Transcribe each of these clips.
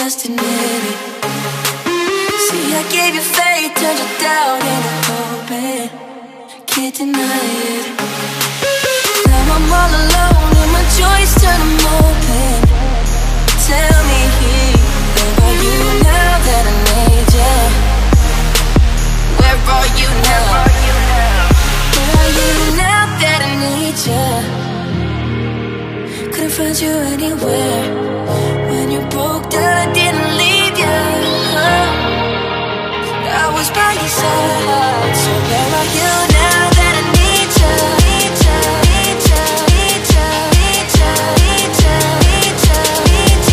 just admit it. See, I gave you faith, turned you down into hope, and can't deny it. Now I'm all alone and my joys turn them open. Tell me, where are you now that I need you? Where are you now? Where are you now that I need you? Couldn't find you anywhere. When you broke down, I didn't leave you. I was by your side. So where are you now that I need you? Need you, need you, need you, need you, need you, need you, need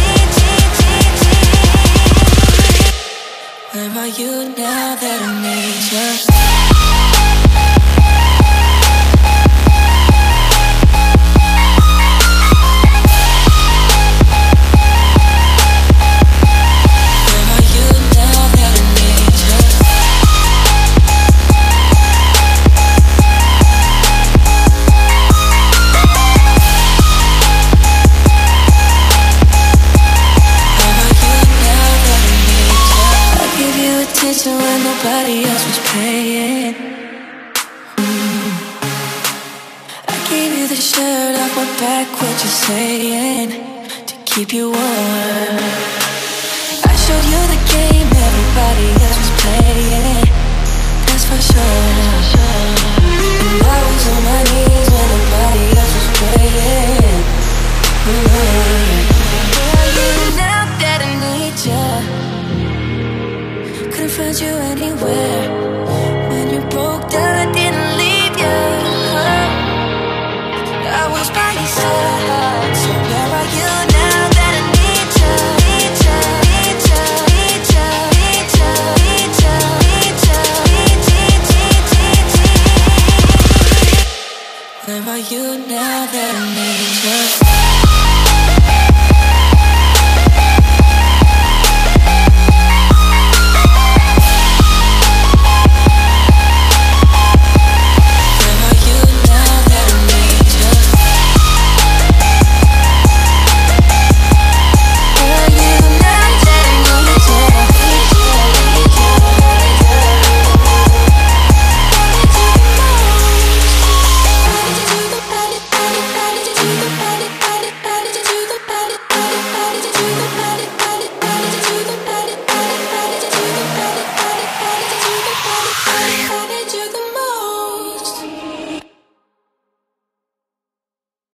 you. Where are you now that I need you? When nobody else was paying. I gave you the shirt off my back, what you saying, to keep you warm. I showed you the game everybody else was playing, that's for sure.